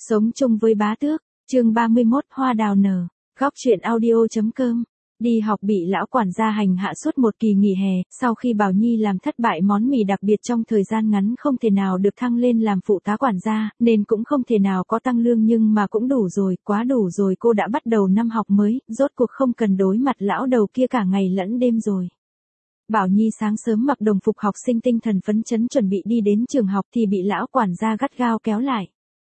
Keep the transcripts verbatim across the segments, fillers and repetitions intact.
Sống chung với bá tước, chương ba mươi mốt hoa đào nở, góc truyện audio.com. Đi học bị lão quản gia hành hạ suốt một kỳ nghỉ hè, sau khi Bảo Nhi làm thất bại món mì đặc biệt trong thời gian ngắn không thể nào được thăng lên làm phụ tá quản gia, nên cũng không thể nào có tăng lương nhưng mà cũng đủ rồi, quá đủ rồi, cô đã bắt đầu năm học mới, rốt cuộc không cần đối mặt lão đầu kia cả ngày lẫn đêm rồi. Bảo Nhi sáng sớm mặc đồng phục học sinh tinh thần phấn chấn chuẩn bị đi đến trường học thì bị lão quản gia gắt gao kéo lại.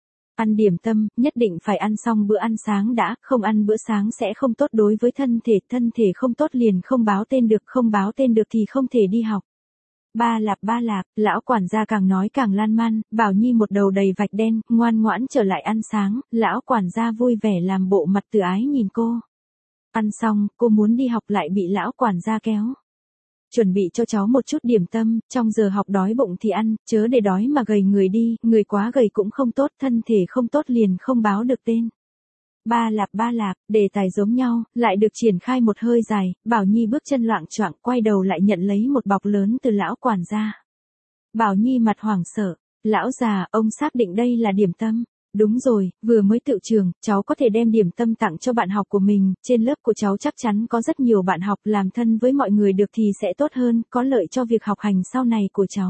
Ăn điểm tâm, nhất định phải ăn xong bữa ăn sáng đã, không ăn bữa sáng sẽ không tốt đối với thân thể, thân thể không tốt liền không báo tên được, không báo tên được thì không thể đi học. Ba lạp ba lạp, lão quản gia càng nói càng lan man, Bảo Nhi một đầu đầy vạch đen, ngoan ngoãn trở lại ăn sáng, lão quản gia vui vẻ làm bộ mặt từ ái nhìn cô. Ăn xong, cô muốn đi học lại bị lão quản gia kéo. Chuẩn bị cho cháu một chút điểm tâm, trong giờ học đói bụng thì ăn, chớ để đói mà gầy người đi, người quá gầy cũng không tốt, thân thể không tốt liền không báo được tên. Ba lạp ba lạp, đề tài giống nhau, lại được triển khai một hơi dài, Bảo Nhi bước chân loạng choạng quay đầu lại nhận lấy một bọc lớn từ lão quản gia. Bảo Nhi mặt hoảng sợ, lão già, ông xác định đây là điểm tâm. Đúng rồi, vừa mới tựu trường, cháu có thể đem điểm tâm tặng cho bạn học của mình, trên lớp của cháu chắc chắn có rất nhiều bạn học, làm thân với mọi người được thì sẽ tốt hơn, có lợi cho việc học hành sau này của cháu.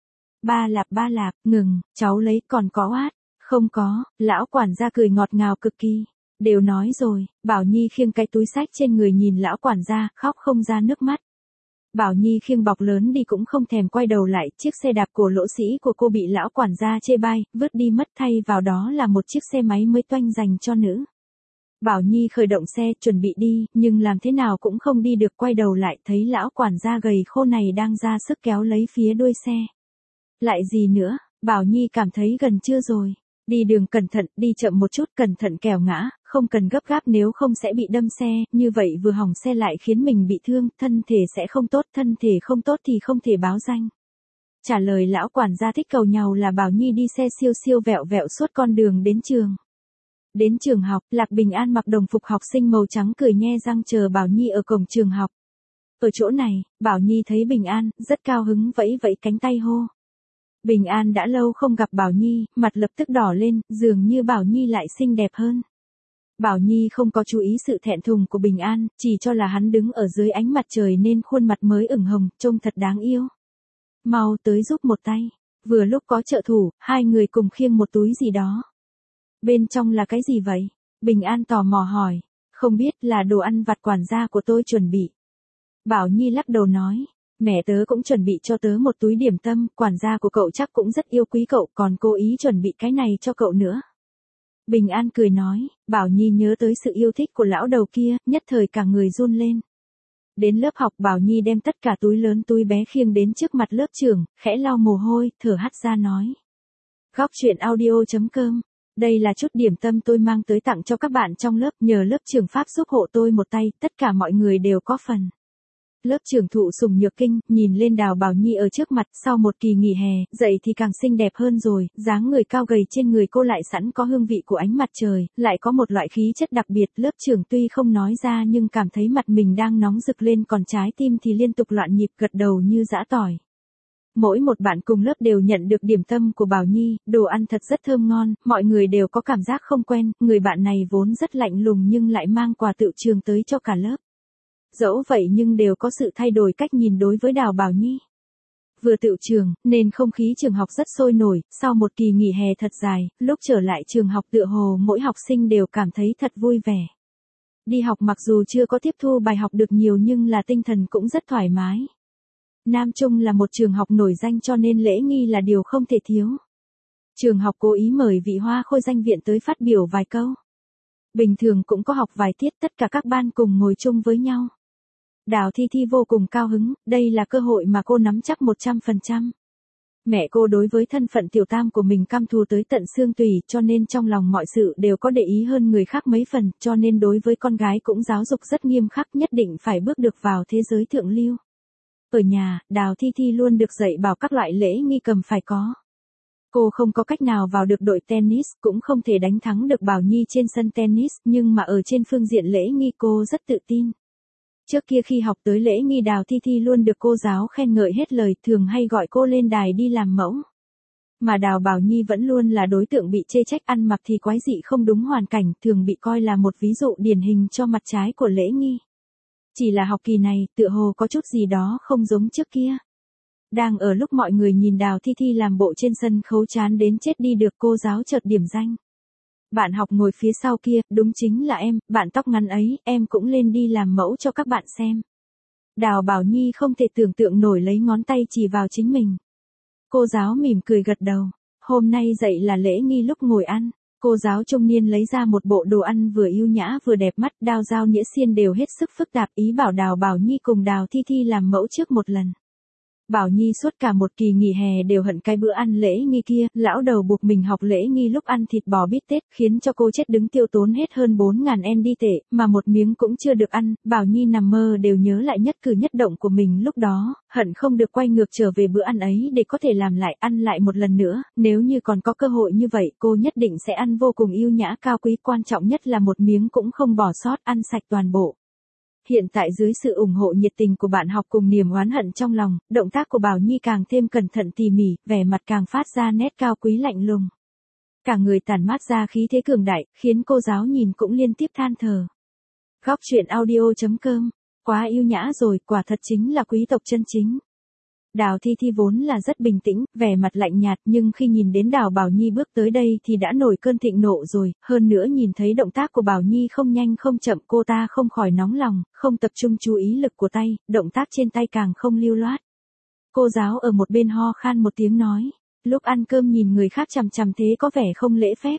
Ba lạp ba lạp, ngừng, cháu lấy, còn có oát, không có, lão quản gia cười ngọt ngào cực kỳ. Đều nói rồi, Bảo Nhi khiêng cái túi xách trên người nhìn lão quản gia, khóc không ra nước mắt. Bảo Nhi khiêng bọc lớn đi cũng không thèm quay đầu lại, chiếc xe đạp cổ lỗ sĩ của cô bị lão quản gia chê bai, vứt đi mất, thay vào đó là một chiếc xe máy mới toanh dành cho nữ. Bảo Nhi khởi động xe, chuẩn bị đi, nhưng làm thế nào cũng không đi được, quay đầu lại, thấy lão quản gia gầy khô này đang ra sức kéo lấy phía đuôi xe. Lại gì nữa, Bảo Nhi cảm thấy gần chưa rồi. Đi đường cẩn thận, đi chậm một chút, cẩn thận kẻo ngã, không cần gấp gáp nếu không sẽ bị đâm xe, như vậy vừa hỏng xe lại khiến mình bị thương, thân thể sẽ không tốt, thân thể không tốt thì không thể báo danh. Trả lời lão quản gia thích cầu nhàu là Bảo Nhi đi xe siêu siêu vẹo vẹo suốt con đường đến trường. Đến trường học, Lạc Bình An mặc đồng phục học sinh màu trắng cười nhe răng chờ Bảo Nhi ở cổng trường học. Ở chỗ này, Bảo Nhi thấy Bình An, rất cao hứng vẫy vẫy cánh tay hô. Bình An đã lâu không gặp Bảo Nhi, mặt lập tức đỏ lên, dường như Bảo Nhi lại xinh đẹp hơn. Bảo Nhi không có chú ý sự thẹn thùng của Bình An, chỉ cho là hắn đứng ở dưới ánh mặt trời nên khuôn mặt mới ửng hồng, trông thật đáng yêu. Mau tới giúp một tay. Vừa lúc có trợ thủ, hai người cùng khiêng một túi gì đó. Bên trong là cái gì vậy? Bình An tò mò hỏi. Không biết, là đồ ăn vặt quản gia của tôi chuẩn bị. Bảo Nhi lắc đầu nói. Mẹ tớ cũng chuẩn bị cho tớ một túi điểm tâm, quản gia của cậu chắc cũng rất yêu quý cậu, còn cố ý chuẩn bị cái này cho cậu nữa. Bình An cười nói, Bảo Nhi nhớ tới sự yêu thích của lão đầu kia, nhất thời cả người run lên. Đến lớp học Bảo Nhi đem tất cả túi lớn túi bé khiêng đến trước mặt lớp trưởng, khẽ lau mồ hôi, thở hắt ra nói. Góc truyện audio.com. Đây là chút điểm tâm tôi mang tới tặng cho các bạn trong lớp, nhờ lớp trưởng Pháp giúp hộ tôi một tay, tất cả mọi người đều có phần. Lớp trưởng thụ Sùng Nhược Kinh, nhìn lên Đào Bảo Nhi ở trước mặt, sau một kỳ nghỉ hè, dậy thì càng xinh đẹp hơn rồi, dáng người cao gầy trên người cô lại sẵn có hương vị của ánh mặt trời, lại có một loại khí chất đặc biệt, lớp trưởng tuy không nói ra nhưng cảm thấy mặt mình đang nóng rực lên, còn trái tim thì liên tục loạn nhịp, gật đầu như giã tỏi. Mỗi một bạn cùng lớp đều nhận được điểm tâm của Bảo Nhi, đồ ăn thật rất thơm ngon, mọi người đều có cảm giác không quen, người bạn này vốn rất lạnh lùng nhưng lại mang quà tựu trường tới cho cả lớp. Dẫu vậy nhưng đều có sự thay đổi cách nhìn đối với Đào Bảo Nhi. Vừa tựu trường, nên không khí trường học rất sôi nổi, sau một kỳ nghỉ hè thật dài, lúc trở lại trường học tựa hồ mỗi học sinh đều cảm thấy thật vui vẻ. Đi học mặc dù chưa có tiếp thu bài học được nhiều nhưng là tinh thần cũng rất thoải mái. Nam Trung là một trường học nổi danh cho nên lễ nghi là điều không thể thiếu. Trường học cố ý mời vị hoa khôi danh viện tới phát biểu vài câu. Bình thường cũng có học vài tiết, tất cả các ban cùng ngồi chung với nhau. Đào Thi Thi vô cùng cao hứng, đây là cơ hội mà cô nắm chắc một trăm phần trăm. Mẹ cô đối với thân phận tiểu tam của mình căm thù tới tận xương tủy, cho nên trong lòng mọi sự đều có để ý hơn người khác mấy phần, cho nên đối với con gái cũng giáo dục rất nghiêm khắc, nhất định phải bước được vào thế giới thượng lưu. Ở nhà, Đào Thi Thi luôn được dạy bảo các loại lễ nghi cầm phải có. Cô không có cách nào vào được đội tennis, cũng không thể đánh thắng được Bảo Nhi trên sân tennis, nhưng mà ở trên phương diện lễ nghi cô rất tự tin. Trước kia khi học tới lễ nghi Đào Thi Thi luôn được cô giáo khen ngợi hết lời, thường hay gọi cô lên đài đi làm mẫu. Mà Đào Bảo Nhi vẫn luôn là đối tượng bị chê trách, ăn mặc thì quái dị không đúng hoàn cảnh, thường bị coi là một ví dụ điển hình cho mặt trái của lễ nghi. Chỉ là học kỳ này, tựa hồ có chút gì đó không giống trước kia. Đang ở lúc mọi người nhìn Đào Thi Thi làm bộ trên sân khấu chán đến chết đi được cô giáo chợt điểm danh. Bạn học ngồi phía sau kia, đúng chính là em, bạn tóc ngắn ấy, em cũng lên đi làm mẫu cho các bạn xem. Đào Bảo Nhi không thể tưởng tượng nổi lấy ngón tay chỉ vào chính mình. Cô giáo mỉm cười gật đầu. Hôm nay dạy là lễ nghi lúc ngồi ăn. Cô giáo trung niên lấy ra một bộ đồ ăn vừa yêu nhã vừa đẹp mắt, đao dao nĩa xiên đều hết sức phức tạp, ý bảo Đào Bảo Nhi cùng Đào Thi Thi làm mẫu trước một lần. Bảo Nhi suốt cả một kỳ nghỉ hè đều hận cái bữa ăn lễ nghi kia, lão đầu buộc mình học lễ nghi lúc ăn thịt bò bít tết, khiến cho cô chết đứng tiêu tốn hết hơn bốn ngàn en đi tệ, mà một miếng cũng chưa được ăn. Bảo Nhi nằm mơ đều nhớ lại nhất cử nhất động của mình lúc đó, hận không được quay ngược trở về bữa ăn ấy để có thể làm lại, ăn lại một lần nữa. Nếu như còn có cơ hội như vậy, cô nhất định sẽ ăn vô cùng yêu nhã cao quý, quan trọng nhất là một miếng cũng không bỏ sót, ăn sạch toàn bộ. Hiện tại dưới sự ủng hộ nhiệt tình của bạn học cùng niềm oán hận trong lòng, động tác của Bảo Nhi càng thêm cẩn thận tỉ mỉ, vẻ mặt càng phát ra nét cao quý lạnh lùng. Cả người tản mát ra khí thế cường đại, khiến cô giáo nhìn cũng liên tiếp than thở. Góc truyện audio chấm com, quá yêu nhã rồi, quả thật chính là quý tộc chân chính. Đào Thi Thi vốn là rất bình tĩnh, vẻ mặt lạnh nhạt, nhưng khi nhìn đến Đào Bảo Nhi bước tới đây thì đã nổi cơn thịnh nộ rồi, hơn nữa nhìn thấy động tác của Bảo Nhi không nhanh không chậm, cô ta không khỏi nóng lòng, không tập trung chú ý lực của tay, động tác trên tay càng không lưu loát. Cô giáo ở một bên ho khan một tiếng nói, lúc ăn cơm nhìn người khác chằm chằm thế có vẻ không lễ phép.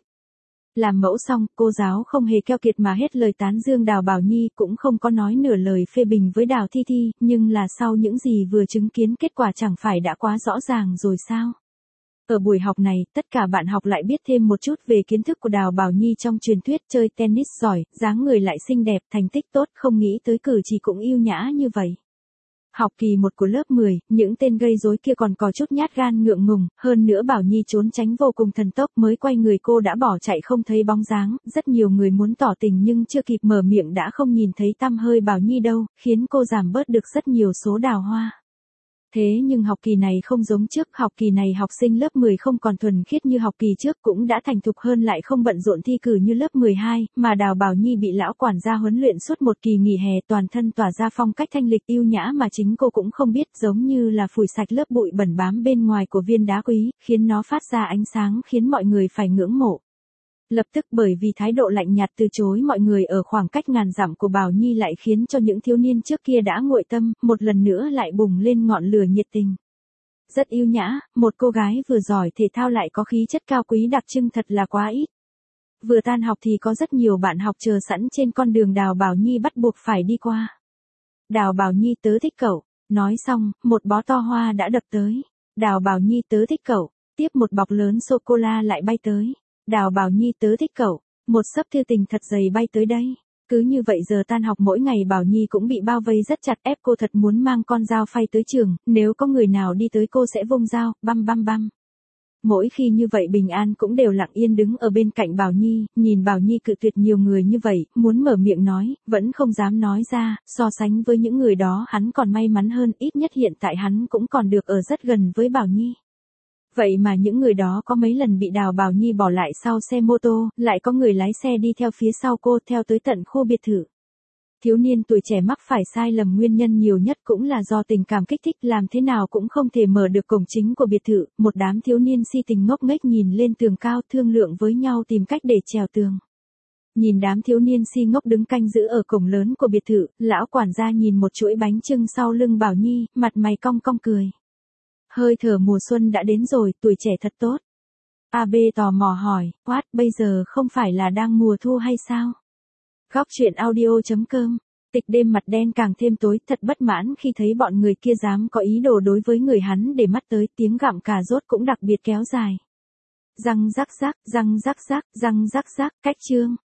Làm mẫu xong, cô giáo không hề keo kiệt mà hết lời tán dương Đào Bảo Nhi, cũng không có nói nửa lời phê bình với Đào Thi Thi, nhưng là sau những gì vừa chứng kiến kết quả chẳng phải đã quá rõ ràng rồi sao? Ở buổi học này, tất cả bạn học lại biết thêm một chút về kiến thức của Đào Bảo Nhi trong truyền thuyết, chơi tennis giỏi, dáng người lại xinh đẹp, thành tích tốt, không nghĩ tới cử chỉ cũng yêu nhã như vậy. Học kỳ một của lớp mười, những tên gây rối kia còn có chút nhát gan ngượng ngùng, hơn nữa Bảo Nhi trốn tránh vô cùng thần tốc, mới quay người cô đã bỏ chạy không thấy bóng dáng, rất nhiều người muốn tỏ tình nhưng chưa kịp mở miệng đã không nhìn thấy tăm hơi Bảo Nhi đâu, khiến cô giảm bớt được rất nhiều số đào hoa. Thế nhưng học kỳ này không giống trước, học kỳ này học sinh lớp mười không còn thuần khiết như học kỳ trước, cũng đã thành thục hơn, lại không bận rộn thi cử như lớp mười hai, mà Đào Bảo Nhi bị lão quản gia huấn luyện suốt một kỳ nghỉ hè, toàn thân tỏa ra phong cách thanh lịch yêu nhã mà chính cô cũng không biết, giống như là phủi sạch lớp bụi bẩn bám bên ngoài của viên đá quý, khiến nó phát ra ánh sáng khiến mọi người phải ngưỡng mộ. Lập tức bởi vì thái độ lạnh nhạt từ chối mọi người ở khoảng cách ngàn dặm của Bảo Nhi lại khiến cho những thiếu niên trước kia đã nguội tâm, một lần nữa lại bùng lên ngọn lửa nhiệt tình. Rất yêu nhã, một cô gái vừa giỏi thể thao lại có khí chất cao quý đặc trưng thật là quá ít. Vừa tan học thì có rất nhiều bạn học chờ sẵn trên con đường Đào Bảo Nhi bắt buộc phải đi qua. Đào Bảo Nhi tớ thích cậu, nói xong, một bó to hoa đã đập tới. Đào Bảo Nhi tớ thích cậu, tiếp một bọc lớn sô-cô-la lại bay tới. Đào Bảo Nhi tớ thích cậu, một xấp thư tình thật dày bay tới đây. Cứ như vậy giờ tan học mỗi ngày Bảo Nhi cũng bị bao vây rất chặt, ép cô thật muốn mang con dao phay tới trường, nếu có người nào đi tới cô sẽ vung dao, băm băm băm. Mỗi khi như vậy Bình An cũng đều lặng yên đứng ở bên cạnh Bảo Nhi, nhìn Bảo Nhi cự tuyệt nhiều người như vậy, muốn mở miệng nói, vẫn không dám nói ra, so sánh với những người đó hắn còn may mắn hơn, ít nhất hiện tại hắn cũng còn được ở rất gần với Bảo Nhi. Vậy mà những người đó có mấy lần bị Đào Bảo Nhi bỏ lại sau xe mô tô, lại có người lái xe đi theo phía sau cô theo tới tận khu biệt thự. Thiếu niên tuổi trẻ mắc phải sai lầm nguyên nhân nhiều nhất cũng là do tình cảm kích thích, làm thế nào cũng không thể mở được cổng chính của biệt thự, một đám thiếu niên si tình ngốc nghếch nhìn lên tường cao thương lượng với nhau tìm cách để trèo tường. Nhìn đám thiếu niên si ngốc đứng canh giữ ở cổng lớn của biệt thự, lão quản gia nhìn một chuỗi bánh chưng sau lưng Bảo Nhi, mặt mày cong cong cười. Hơi thở mùa xuân đã đến rồi, tuổi trẻ thật tốt. a bê tò mò hỏi, what, bây giờ không phải là đang mùa thu hay sao? Góc truyện audio chấm com, tịch đêm mặt đen càng thêm tối, thật bất mãn khi thấy bọn người kia dám có ý đồ đối với người hắn để mắt tới, tiếng gặm cà rốt cũng đặc biệt kéo dài. Răng rắc rắc, răng rắc rắc, răng rắc rắc, cách chương.